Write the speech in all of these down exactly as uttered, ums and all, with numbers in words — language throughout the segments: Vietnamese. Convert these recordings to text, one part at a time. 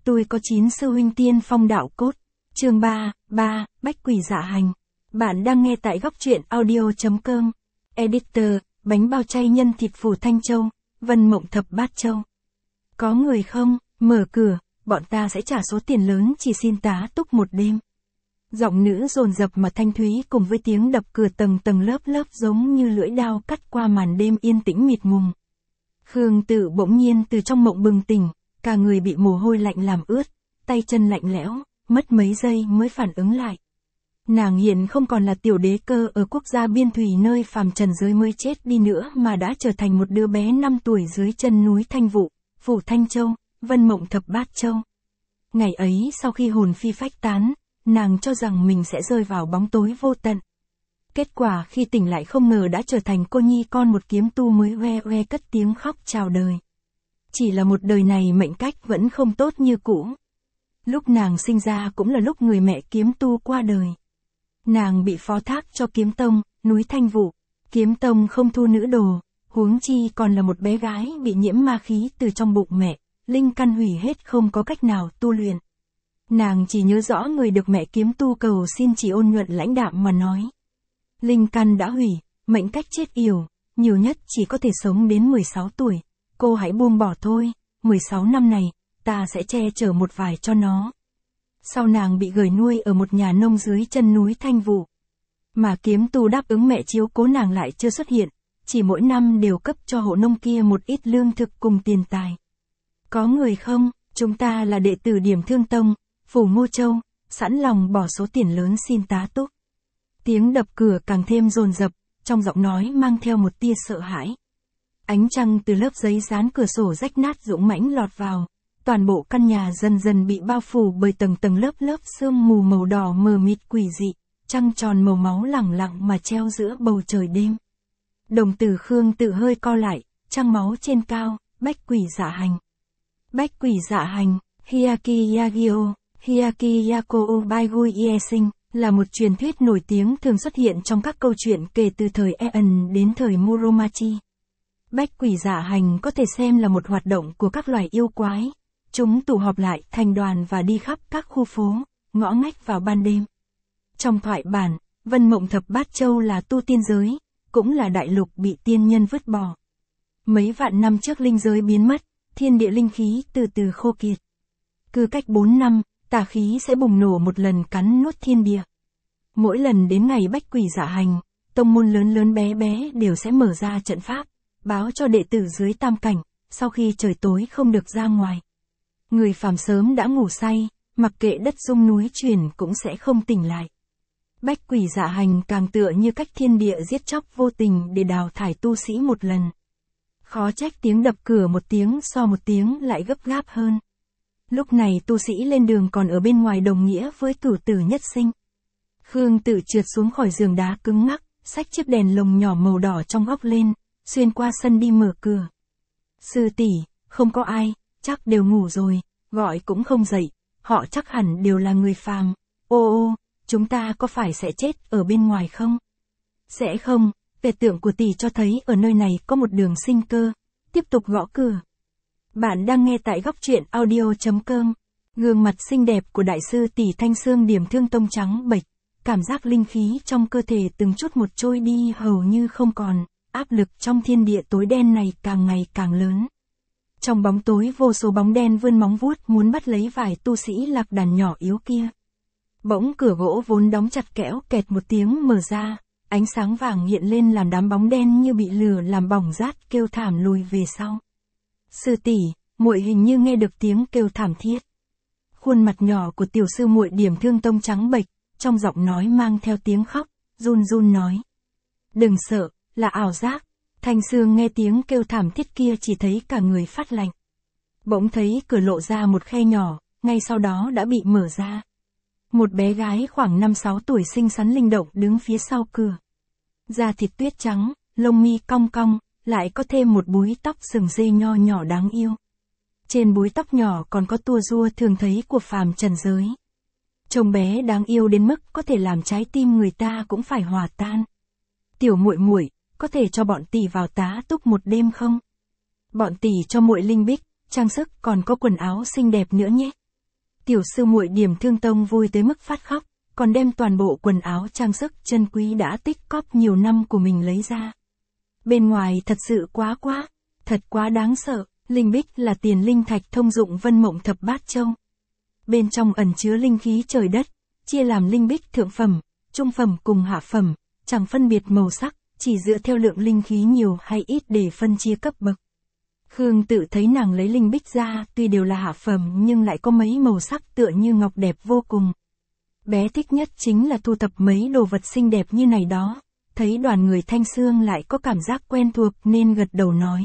Tôi có chín sư huynh tiên phong đạo cốt. Chương ba, ba, Bách quỷ dạ hành. Bạn đang nghe tại góc truyện audio.com. Editor, bánh bao chay nhân thịt phủ Thanh Châu, Vân Mộng Thập Bát Châu. Có người không? Mở cửa, bọn ta sẽ trả số tiền lớn chỉ xin tá túc một đêm. Giọng nữ dồn dập mà thanh thúy cùng với tiếng đập cửa tầng tầng lớp lớp giống như lưỡi dao cắt qua màn đêm yên tĩnh mịt mùng. Khương Tự bỗng nhiên từ trong mộng bừng tỉnh, cả người bị mồ hôi lạnh làm ướt, tay chân lạnh lẽo, mất mấy giây mới phản ứng lại. Nàng hiện không còn là tiểu đế cơ ở quốc gia biên thủy nơi phàm trần giới mới chết đi nữa mà đã trở thành một đứa bé năm tuổi dưới chân núi Thanh Vụ, phủ Thanh Châu, Vân Mộng Thập Bát Châu. Ngày ấy sau khi hồn phi phách tán, nàng cho rằng mình sẽ rơi vào bóng tối vô tận. Kết quả khi tỉnh lại không ngờ đã trở thành cô nhi con một kiếm tu mới hoe hoe cất tiếng khóc chào đời. Chỉ là một đời này mệnh cách vẫn không tốt như cũ. Lúc nàng sinh ra cũng là lúc người mẹ kiếm tu qua đời. Nàng bị phó thác cho kiếm tông, núi Thanh Vụ. Kiếm tông không thu nữ đồ, huống chi còn là một bé gái bị nhiễm ma khí từ trong bụng mẹ, linh căn hủy hết không có cách nào tu luyện. Nàng chỉ nhớ rõ người được mẹ kiếm tu cầu xin chỉ ôn nhuận lãnh đạm mà nói. Linh căn đã hủy, mệnh cách chết yểu, nhiều nhất chỉ có thể sống đến mười sáu tuổi. Cô hãy buông bỏ thôi, mười sáu năm này, ta sẽ che chở một vài cho nó. Sau nàng bị gửi nuôi ở một nhà nông dưới chân núi Thanh Vụ. Mà kiếm tu đáp ứng mẹ chiếu cố nàng lại chưa xuất hiện, chỉ mỗi năm đều cấp cho hộ nông kia một ít lương thực cùng tiền tài. Có người không? Chúng ta là đệ tử Điểm Thương Tông, phủ Ngô Châu, sẵn lòng bỏ số tiền lớn xin tá túc. Tiếng đập cửa càng thêm dồn dập, trong giọng nói mang theo một tia sợ hãi. Ánh trăng từ lớp giấy dán cửa sổ rách nát dũng mãnh lọt vào, toàn bộ căn nhà dần dần bị bao phủ bởi tầng tầng lớp lớp sương mù màu đỏ mờ mịt quỷ dị, trăng tròn màu máu lẳng lặng mà treo giữa bầu trời đêm. Đồng tử Khương Tự hơi co lại, trăng máu trên cao, bách quỷ dạ hành. Bách quỷ dạ hành, Hyaki Yagyo, Hyaki Yako Baigui Iesing, là một truyền thuyết nổi tiếng thường xuất hiện trong các câu chuyện kể từ thời Eon đến thời Muromachi. Bách quỷ dạ hành có thể xem là một hoạt động của các loài yêu quái. Chúng tụ họp lại thành đoàn và đi khắp các khu phố, ngõ ngách vào ban đêm. Trong thoại bản, Vân Mộng Thập Bát Châu là tu tiên giới, cũng là đại lục bị tiên nhân vứt bỏ. Mấy vạn năm trước linh giới biến mất, thiên địa linh khí từ từ khô kiệt. Cứ cách bốn năm, tà khí sẽ bùng nổ một lần cắn nuốt thiên địa. Mỗi lần đến ngày bách quỷ dạ hành, tông môn lớn lớn bé bé đều sẽ mở ra trận pháp, báo cho đệ tử dưới tam cảnh, sau khi trời tối không được ra ngoài. Người phàm sớm đã ngủ say, mặc kệ đất rung núi chuyển cũng sẽ không tỉnh lại. Bách quỷ dạ hành càng tựa như cách thiên địa giết chóc vô tình để đào thải tu sĩ một lần. Khó trách tiếng đập cửa một tiếng so một tiếng lại gấp gáp hơn. Lúc này tu sĩ lên đường còn ở bên ngoài đồng nghĩa với cửu tử nhất sinh. Khương Tự trượt xuống khỏi giường đá cứng ngắc, xách chiếc đèn lồng nhỏ màu đỏ trong góc lên, xuyên qua sân đi mở cửa. Sư tỷ, không có ai, chắc đều ngủ rồi, gọi cũng không dậy, họ chắc hẳn đều là người phàm. Ô ô, chúng ta có phải sẽ chết ở bên ngoài không? Sẽ không, về tượng của tỷ cho thấy ở nơi này có một đường sinh cơ. Tiếp tục gõ cửa. Bạn đang nghe tại góc truyện audio.com. Gương mặt xinh đẹp của đại sư tỷ Thanh Xương Điểm Thương Tông trắng bệch, cảm giác linh khí trong cơ thể từng chút một trôi đi hầu như không còn, áp lực trong thiên địa tối đen này càng ngày càng lớn. Trong bóng tối vô số bóng đen vươn móng vuốt muốn bắt lấy vài tu sĩ lạc đàn nhỏ yếu kia. Bỗng cửa gỗ vốn đóng chặt kẽo kẹt một tiếng mở ra, ánh sáng vàng hiện lên làm đám bóng đen như bị lửa làm bỏng rát kêu thảm lùi về sau. Sư tỷ, muội hình như nghe được tiếng kêu thảm thiết. Khuôn mặt nhỏ của tiểu sư muội Điểm Thương Tông trắng bệch, trong giọng nói mang theo tiếng khóc, run run nói. Đừng sợ, là ảo giác. Thanh Xương nghe tiếng kêu thảm thiết kia chỉ thấy cả người phát lạnh. Bỗng thấy cửa lộ ra một khe nhỏ, ngay sau đó đã bị mở ra. Một bé gái khoảng năm sáu tuổi xinh xắn linh động đứng phía sau cửa. Da thịt tuyết trắng, lông mi cong cong, lại có thêm một búi tóc sừng dê nho nhỏ đáng yêu. Trên búi tóc nhỏ còn có tua rua thường thấy của phàm trần giới. Trông bé đáng yêu đến mức có thể làm trái tim người ta cũng phải hòa tan. Tiểu muội muội, có thể cho bọn tỷ vào tá túc một đêm không? Bọn tỷ cho muội linh bích, trang sức còn có quần áo xinh đẹp nữa nhé. Tiểu sư muội Điểm Thương Tông vui tới mức phát khóc, còn đem toàn bộ quần áo trang sức chân quý đã tích cóp nhiều năm của mình lấy ra. Bên ngoài thật sự quá quá, thật quá đáng sợ, linh bích là tiền linh thạch thông dụng Vân Mộng Thập Bát Châu. Bên trong ẩn chứa linh khí trời đất, chia làm linh bích thượng phẩm, trung phẩm cùng hạ phẩm, chẳng phân biệt màu sắc, chỉ dựa theo lượng linh khí nhiều hay ít để phân chia cấp bậc. Khương Tự thấy nàng lấy linh bích ra, tuy đều là hạ phẩm nhưng lại có mấy màu sắc tựa như ngọc đẹp vô cùng. Bé thích nhất chính là thu thập mấy đồ vật xinh đẹp như này đó, thấy đoàn người Thanh Xương lại có cảm giác quen thuộc nên gật đầu nói.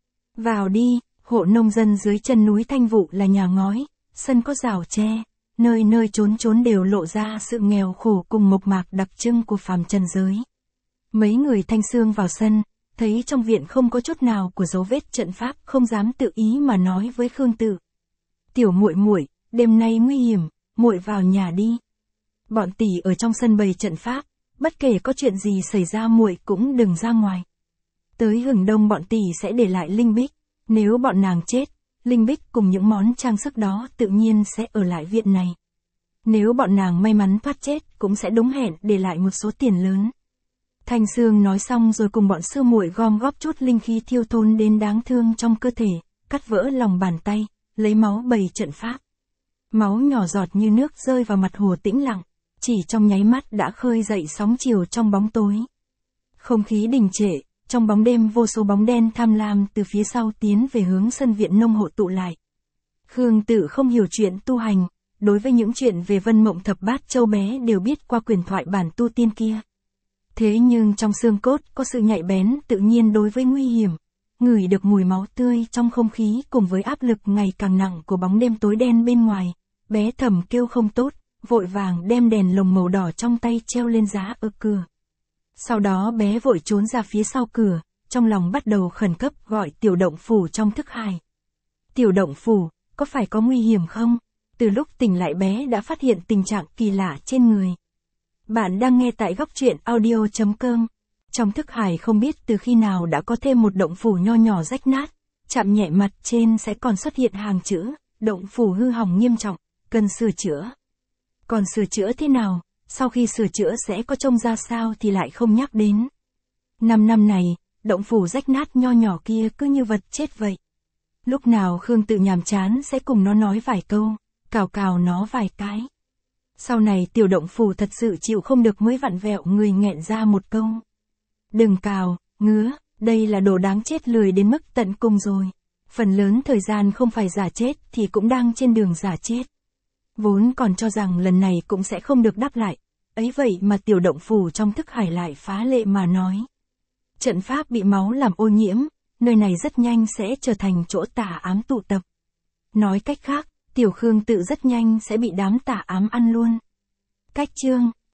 Vào đi, hộ nông dân dưới chân núi Thanh Vụ là nhà ngói, sân có rào tre, nơi nơi chốn chốn đều lộ ra sự nghèo khổ cùng mộc mạc đặc trưng của phàm trần giới. Mấy người Thanh Xương vào sân, thấy trong viện không có chút nào của dấu vết trận pháp, không dám tự ý mà nói với Khương Tự. Tiểu muội muội, đêm nay nguy hiểm, muội vào nhà đi. Bọn tỷ ở trong sân bày trận pháp, bất kể có chuyện gì xảy ra muội cũng đừng ra ngoài. Tới hừng đông bọn tỷ sẽ để lại linh bích, nếu bọn nàng chết, linh bích cùng những món trang sức đó tự nhiên sẽ ở lại viện này. Nếu bọn nàng may mắn thoát chết cũng sẽ đúng hẹn để lại một số tiền lớn. Thanh Xương nói xong rồi cùng bọn sư muội gom góp chút linh khí thiêu thôn đến đáng thương trong cơ thể, cắt vỡ lòng bàn tay, lấy máu bày trận pháp. Máu nhỏ giọt như nước rơi vào mặt hồ tĩnh lặng, chỉ trong nháy mắt đã khơi dậy sóng chiều trong bóng tối. Không khí đình trệ, trong bóng đêm vô số bóng đen tham lam từ phía sau tiến về hướng sân viện nông hộ tụ lại. Khương Tự không hiểu chuyện tu hành, đối với những chuyện về Vân Mộng Thập Bát Châu bé đều biết qua quyền thoại bản tu tiên kia. Thế nhưng trong xương cốt có sự nhạy bén tự nhiên đối với nguy hiểm, ngửi được mùi máu tươi trong không khí cùng với áp lực ngày càng nặng của bóng đêm tối đen bên ngoài, bé thầm kêu không tốt, vội vàng đem đèn lồng màu đỏ trong tay treo lên giá ở cửa. Sau đó bé vội trốn ra phía sau cửa, trong lòng bắt đầu khẩn cấp gọi Tiểu Động Phủ trong thức hải. Tiểu Động Phủ, có phải có nguy hiểm không? Từ lúc tỉnh lại bé đã phát hiện tình trạng kỳ lạ trên người. Bạn đang nghe tại góc truyện audio chấm com. Trong thức hải không biết từ khi nào đã có thêm một động phủ nho nhỏ rách nát, chạm nhẹ mặt trên sẽ còn xuất hiện hàng chữ, động phủ hư hỏng nghiêm trọng, cần sửa chữa. Còn sửa chữa thế nào, sau khi sửa chữa sẽ có trông ra sao thì lại không nhắc đến. Năm năm này, động phủ rách nát nho nhỏ kia cứ như vật chết vậy. Lúc nào Khương Tự nhàm chán sẽ cùng nó nói vài câu, cào cào nó vài cái. Sau này tiểu động phủ thật sự chịu không được mới vặn vẹo người nghẹn ra một câu. Đừng cào, ngứa, đây là đồ đáng chết lười đến mức tận cùng rồi. Phần lớn thời gian không phải giả chết thì cũng đang trên đường giả chết. Vốn còn cho rằng lần này cũng sẽ không được đáp lại, ấy vậy mà tiểu động phủ trong thức hải lại phá lệ mà nói. Trận pháp bị máu làm ô nhiễm, nơi này rất nhanh sẽ trở thành chỗ tà ám tụ tập. Nói cách khác, tiểu Khương Tự rất nhanh sẽ bị đám tà ám ăn luôn. Cách chương